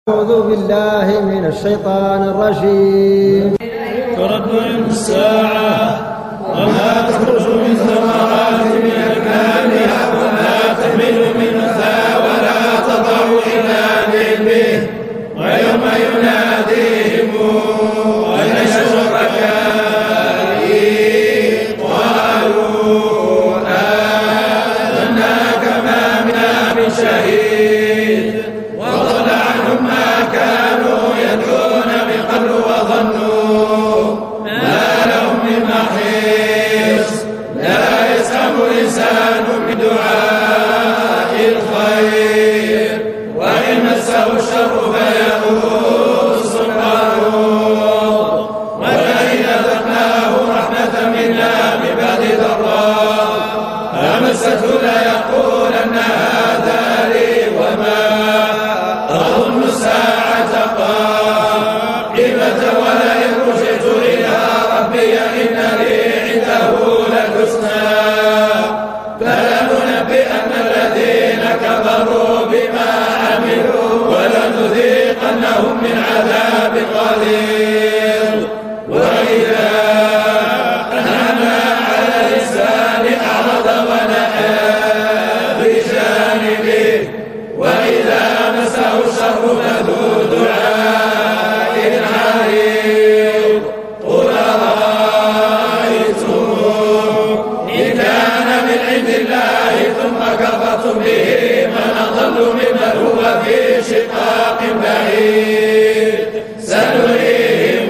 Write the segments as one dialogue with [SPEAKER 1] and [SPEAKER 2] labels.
[SPEAKER 1] أعوذ بالله من الشيطان الرجيم.
[SPEAKER 2] ترد علم الساعة وما تخرج من ثمرات من أكمامها وما تحمل من أنثى ولا تضع إلا بعلمه ويوم يناديهم أين شركائي قالوا آمنا كما منا من شهيد وضل عنهم ما كانوا يدعون من قبل وظنوا ما لهم من محيص لا يسأم الإنسان بدعاء الخير وإن مسه الشر فيئوس قنوط وإن أذقناه رحمة منا من بعد ضراء فمسته ليقولن هذا لي وما أظن الساعة قائمة ولئن رجعت إلى ربي إن لي عنده للحسنى فلننبئن الذين كفروا بما عملوا ولنذيقنهم من عذاب غليظ. وإذا أنعمنا على الإنسان أعرض ونأى بجانبه وإذا مسه الشر فذو دعاء عريض. قل أرأيتم إن كان من عند الله ثم كفرتم به من أضل ممن هو في شقاق بعيد سنريهم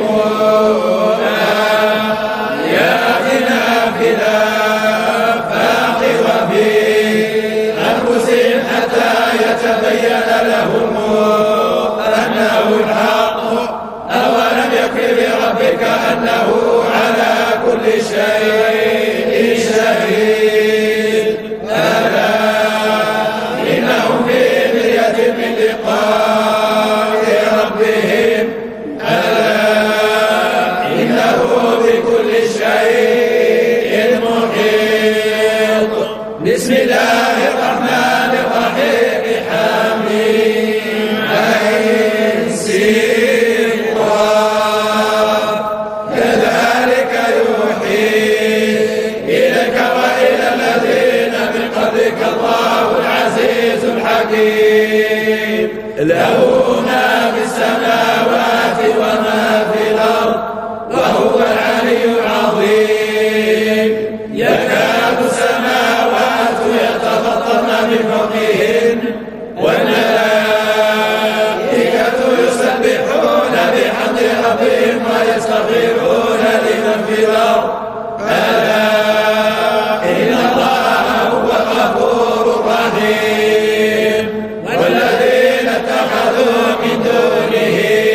[SPEAKER 2] آياتنا في الآفاق وفي أنفسهم حتى يتبين لهم أنه الحق. أولم يكن بربك أنه على كل شيء شهيد ألا إنهم في مرية من لقاء ربهم ألا إنه بكل شيء محيط. بسم الله الرحمن الرحيم حميم عين سين قاف كذلك يوحي إليك وإلى الذين من قبلك الله العزيز الحكيم له ما في السماوات وما في الأرض وهو العلي العظيم. يكاد السماوات يتفطرن من فوقهن والملائكة يسبحون بحمد ربهم ويستغفرون لمن في الأرض ألا إن الله هو الغفور الرحيم. والذين اتخذوا من دونه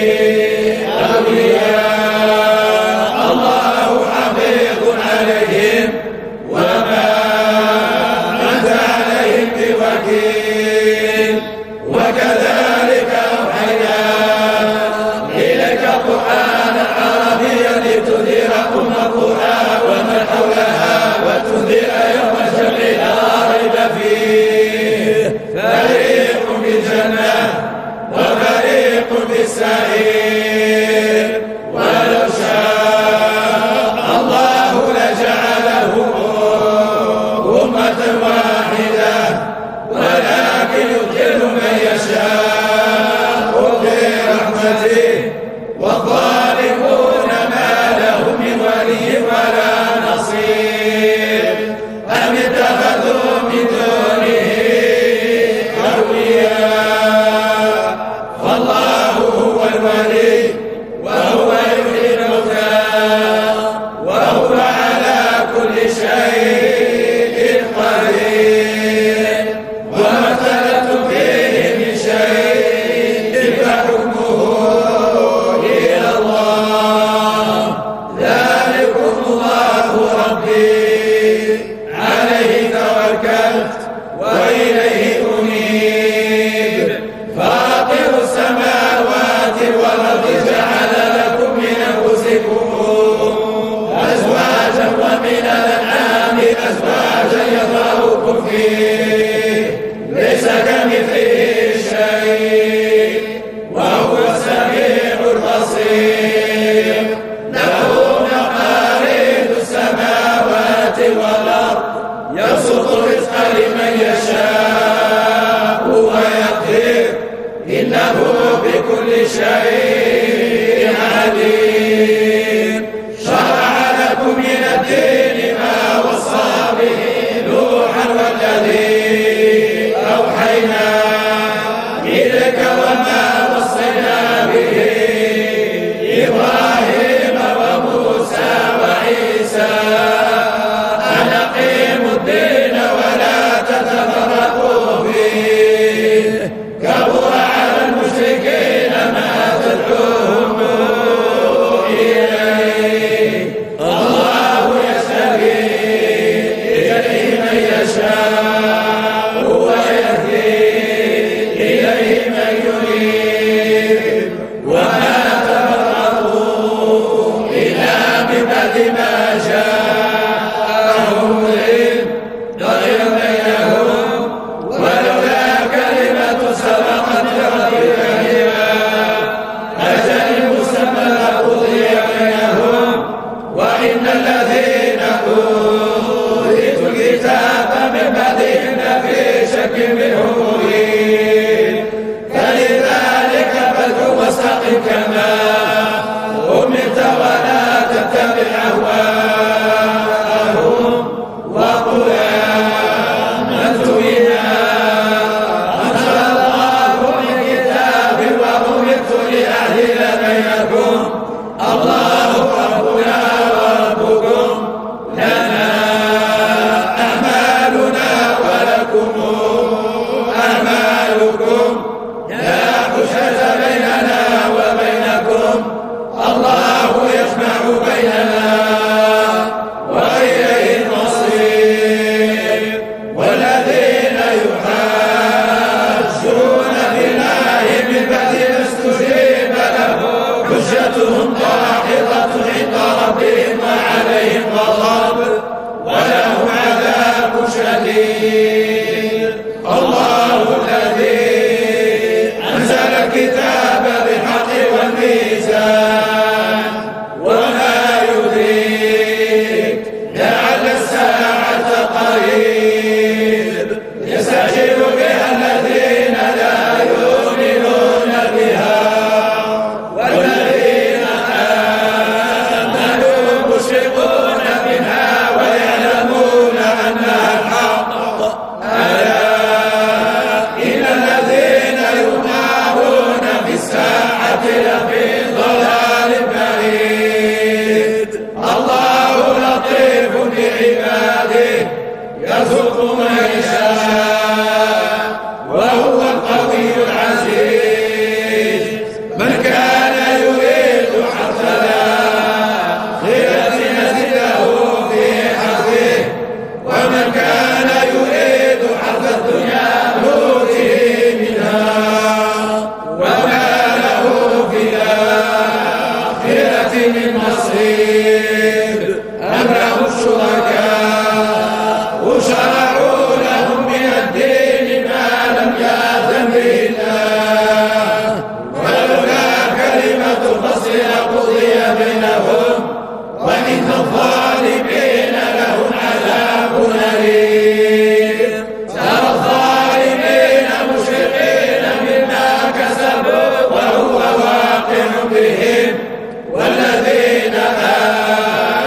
[SPEAKER 2] أولياء الله حفيظ عليهم وما أنت عليهم بوكيل. وكذلك أوحينا إليك قرآنا عربيا لتنذر أم القرى ومن حولها وتنذر يوم الجمع لا ريب فيه فريق في الجنة وفريق في السعير. ولو شاء الله لجعلهم أمة واحدة ولكن يدخل من يشاء برحمته والظالمون ما لهم من ولي ولا نصير. أم اتخذوا من دونه أولياء فالله هو الولي وهو يحيي الموتى وهو على كل شيء قدير. وما اختلفتم فيه من شيء فحكمه إلى الله ذلكم الله ربي عليه توكلت وإليه أنيب. فاطر السماوات وهو السميع البصير. له مقاليد السماوات والأرض يبسط الرزق لمن يشاء ويقدر إنه بكل شيء عليم. شرع لكم من الدين ما وصى به نوحا والذي أوحينا إليك وما وصينا به إبراهيم وموسى وعيسى أن أقيموا الدين ولا تتفرقوا فيه كبر على المشركين ما تدعوهم إليه. الله يستهدي إليه من يشاء ويهدي إليه من يريد وما تفرقوا إلا من بعد ما جاءهم العلم بغيا بينهم ولولا كلمة سبقت لربك إلى أجل مسمى لقضي بينهم وإن الذين أوتوا الكتاب من بعدهم لفي شك منه مريب. فلذلك فادع واستقم كما أمرت ولا تتبع أهواءهم وقل آمنت بما أنزل الله من كتاب وأمرت لأعدل بينكم الله ربنا وربكم لنا أعمالنا ولكم أعمالكم لا حجة بيننا وبينكم الله يجمع بيننا وإليه المصير. والذين يحاجون بالله من بعد ما استجيب له حجتهم داحضة عند ربهم وعليهم غضب ولهم عذاب شديد. الله الذي أنزل الكتاب بالحق والميزان وما يدريك لعل الساعة قريب يستعجل بها الذين لا يؤمنون بها والذين آمنوا مشفقون منها ويعلمون أنها الحق. ألا إن الذين يمارون في الساعة لفي ضلال بعيد. الله لطيف بعباده يرزق من يشاء وهو القوي العزيز. من كان يريد حرث الآخرة نزد له في حرثه ومن كان يريد حرث الدنيا نؤته منها وما له في الآخرة من نصيب. أم لهم شركاء شرعوا لهم من الدين ما لم يأذن به الله ولولا كلمة الفصل لقضي بينهم وإن الظالمين لهم عذاب أليم. ترى الظالمين مشفقين مما كسبوا وهو واقع بهم والذين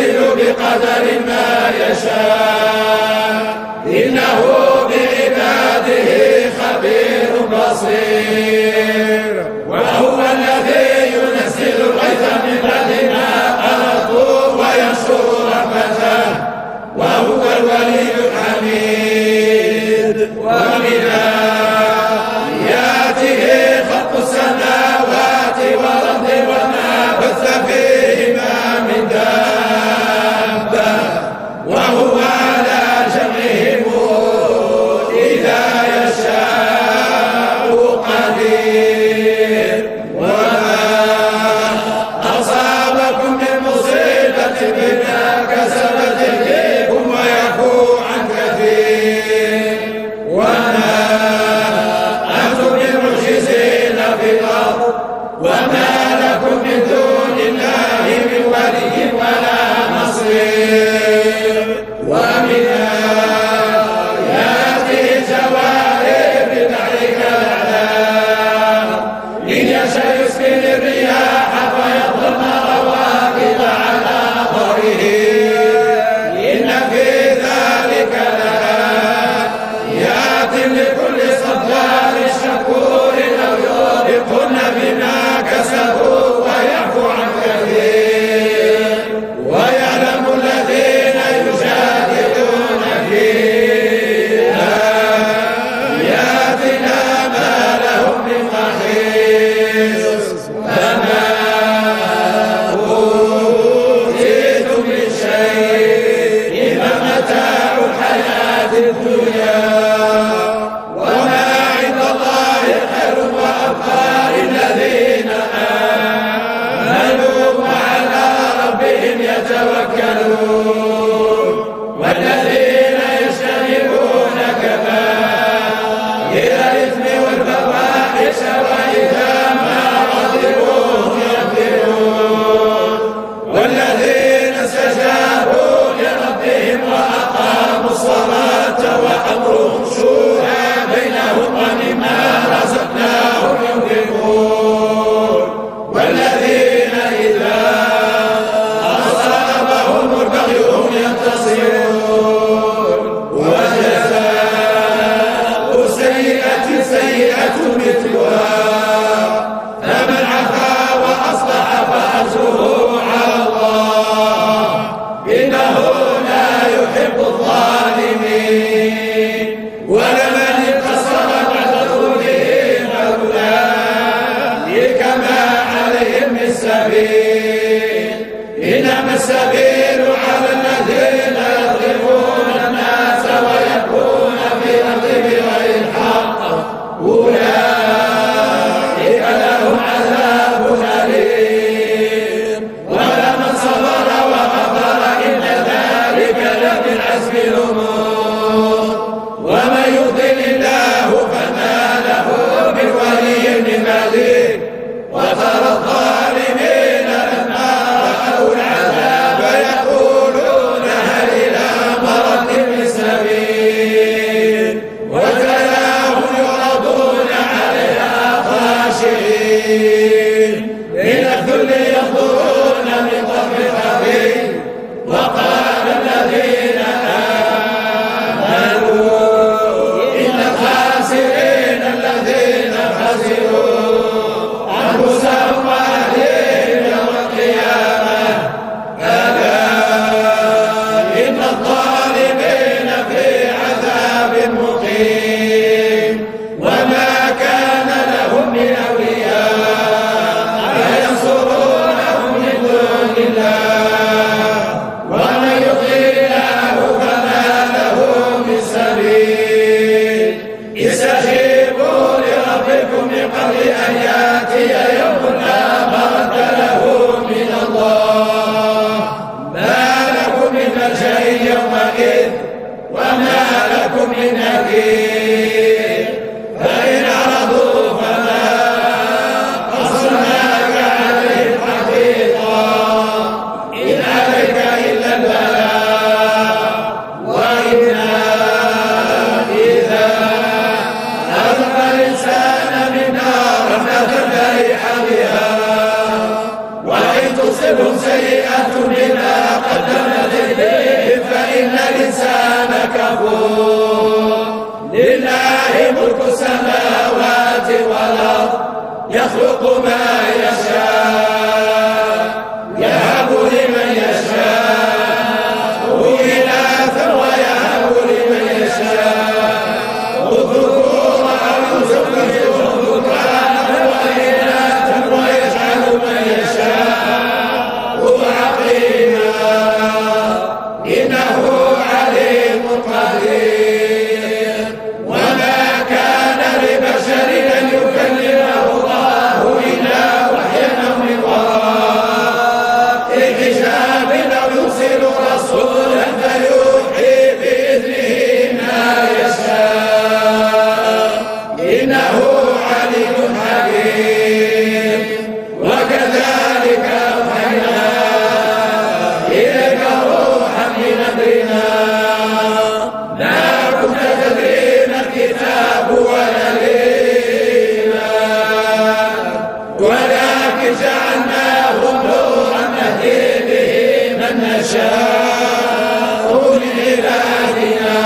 [SPEAKER 2] ينزل بقدر ما يشاء إنه بعباده خبير بصير وهو الذي ينزل الغيث من بعد ما قنطوا وينشر رحمته وهو الولي الحميد ومن آياته خلق السماوات والأرض وما بث فيهما من دابة وهو على جمعهم إذا يشاء قدير وما أصابكم من مصيبة بما كسبت أيديكم ويعفو عن كثير وما أنتم بمعجزين في الأرض وما لكم من دون الله من ولي ولا نصير ومن آياته الجوارح في البحر كالأعلام إن يشأ يسكن الرياح فيظللن رواكد على ظهره إن في ذلك لآيات لكل صبار شكور لو يوبقن بما كسبوا ويعفو عن كثير ويعلم الذين يجادلون في آياتنا ما لهم من محيص فما أوتيتم من شيء فمتاع الحياة الدنيا وما عند الله خير وأبقى للذين آمنوا وعلى ربهم يتوكلون والذين يجتنبون كبائر الإثم والفواحش وإذا ما غضبوا هم يغفرون والذين استجابوا لربهم وأقاموا الصلاة وأمرهم شورى بينهم ومما رزقناهم ينفقون والذين إذا أصابهم البغي هم ينتصرون وجزاء سيئة سيئة مثلها فمن عفا وأصلح فأجره على الله إنه لا يحب الظالمين ولمن انتصر بعد ظلمه فأولئك ما عليهم من سبيل إنما السبيل على الذين يظلمون الناس ويبغون في الأرض بغير الحق أولئك لهم عذاب أليم ولمن صبر وغفر إن ذلك لمن عزم الأمور ومن يضلل الله فما له من ولي من بعده وترى الظالمين لما رأوا العذاب يقولون هل إلى مرد من سبيل وتراهم يعرضون عليها خاشعين من الذل ينظرون من طرف خفي وقال الذين آمنوا إن الخاسرين الذين خسروا أنفسهم وأهليهم يوم القيامة ألا إن الظالمين في عذاب مقيم وما كان لهم من أولياء ينصرونهم من دون الله ومن يضلل الله فما له من سبيل استجيبوا لربكم من قبل أن يأتي يوم لا مرد له من الله ما لكم من ملجأ يومئذ وما لكم من نكير فإن أعرضوا فما أرسلناك عليهم حفيظا إن عليك إلا البلاغ وإنا إذا أذقنا الإنسان منا رحمة فرح بها وإن تصبهم سيئة بما قدمت يخلق ما يشاء يهب لمن يشاء إناثا ويهب لمن يشاء الذكور أو يزوجهم ذكرانا وإناثا ويجعل من يشاء عقيما إنه عليم قدير وما كان لبشر أن يكلمه الله إلا وحيا أو من وراء حجاب أو يرسل رسولا فيوحي بإذنه ما يشاء إنه عليم حكيم وكذلك أوحينا إليك روحا من أمرنا ما كنت تدري ما الكتاب ولا الإيمان ولكن جعلناه نورا نهدي به من نشاء من عبادنا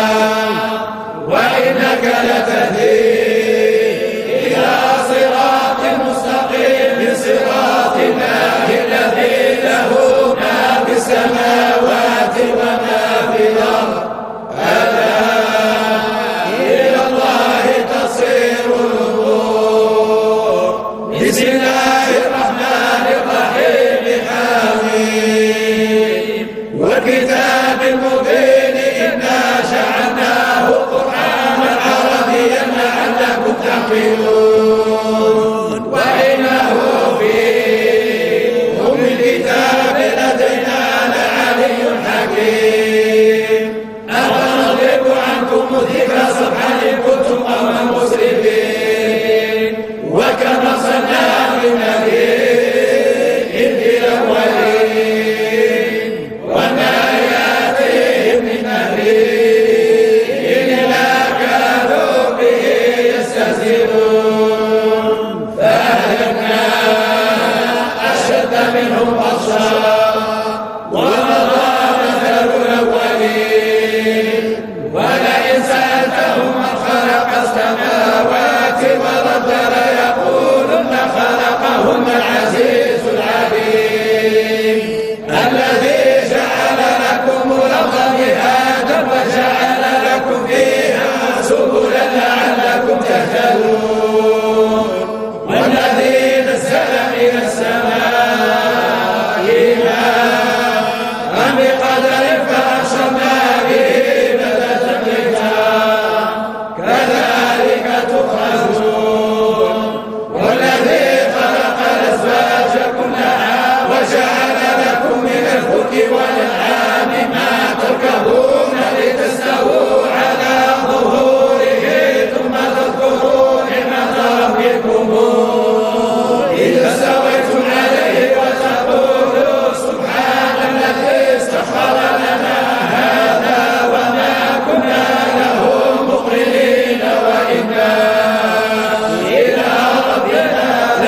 [SPEAKER 2] وإنك لتهدي إلى صراط مستقيم صراط الله الذي له ما في السماوات وما في الأرض ألا إلى الله تصير الأمور بسم الله الرحمن الرحيم حميم والكتاب المبين إنا جعلناه قرآنا عربيا لعلكم تعقلون وإنه في أم الكتاب لدينا لعلي حكيم أفنضرب عنكم الذكر صفحا إن كنتم قوما مسرفين وكم أرسلنا من نذير في الأولين وما يأتيهم من نذير إلا كانوا به يستهزئون فأهلكنا أشد منهم بطشا ومضى مثل الأولين ولئن سألتهم من خلق السماوات والأرض ليقولن خلقهن العزيز العليم الذي جعل لكم الأرض مهادا وجعل لكم فيها سبلا لعلكم تهتدون والذي نزل من السماء ماء بقدر فأنشرنا به بلدة ميتا كذلك تخرجون والذي خلق الأزواج كلها وجعل لكم من الفلك والأنعام ما تركبون لتستووا على ظهوره ثم تذكروا نعمة ربكم إذا استويتم عليه وتقولوا سبحان الذي استخر لنا هذا وما كنا له مقرنين وإنا إلى ربنا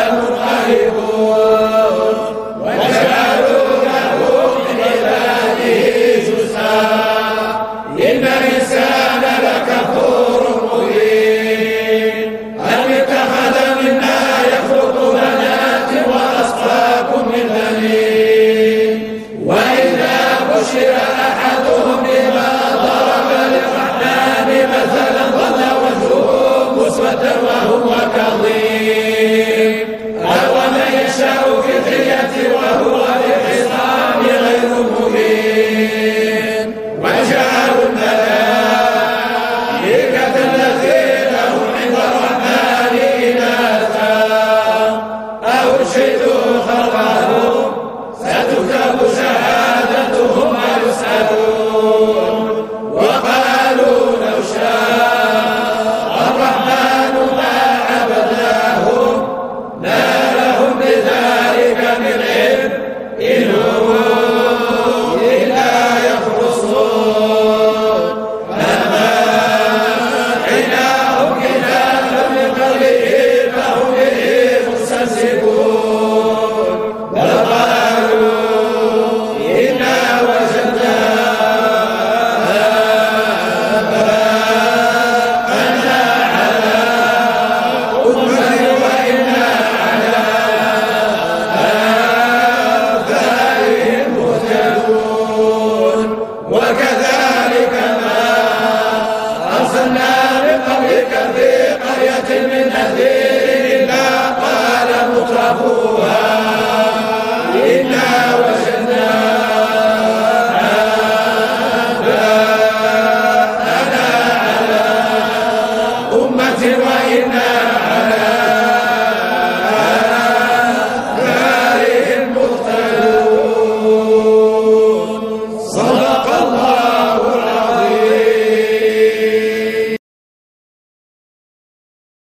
[SPEAKER 2] لمنقلبون وجعلوا له من عباده جزءا إن الإنسان لكفور مبين أم اتخذ مما يخلق بنات وأصفاكم من بنين وإذا بشر أحدهم بما ضرب للرحمن مثلا ظل وجهه مسودا وهو كظيم أو من يشاء في الحية وهو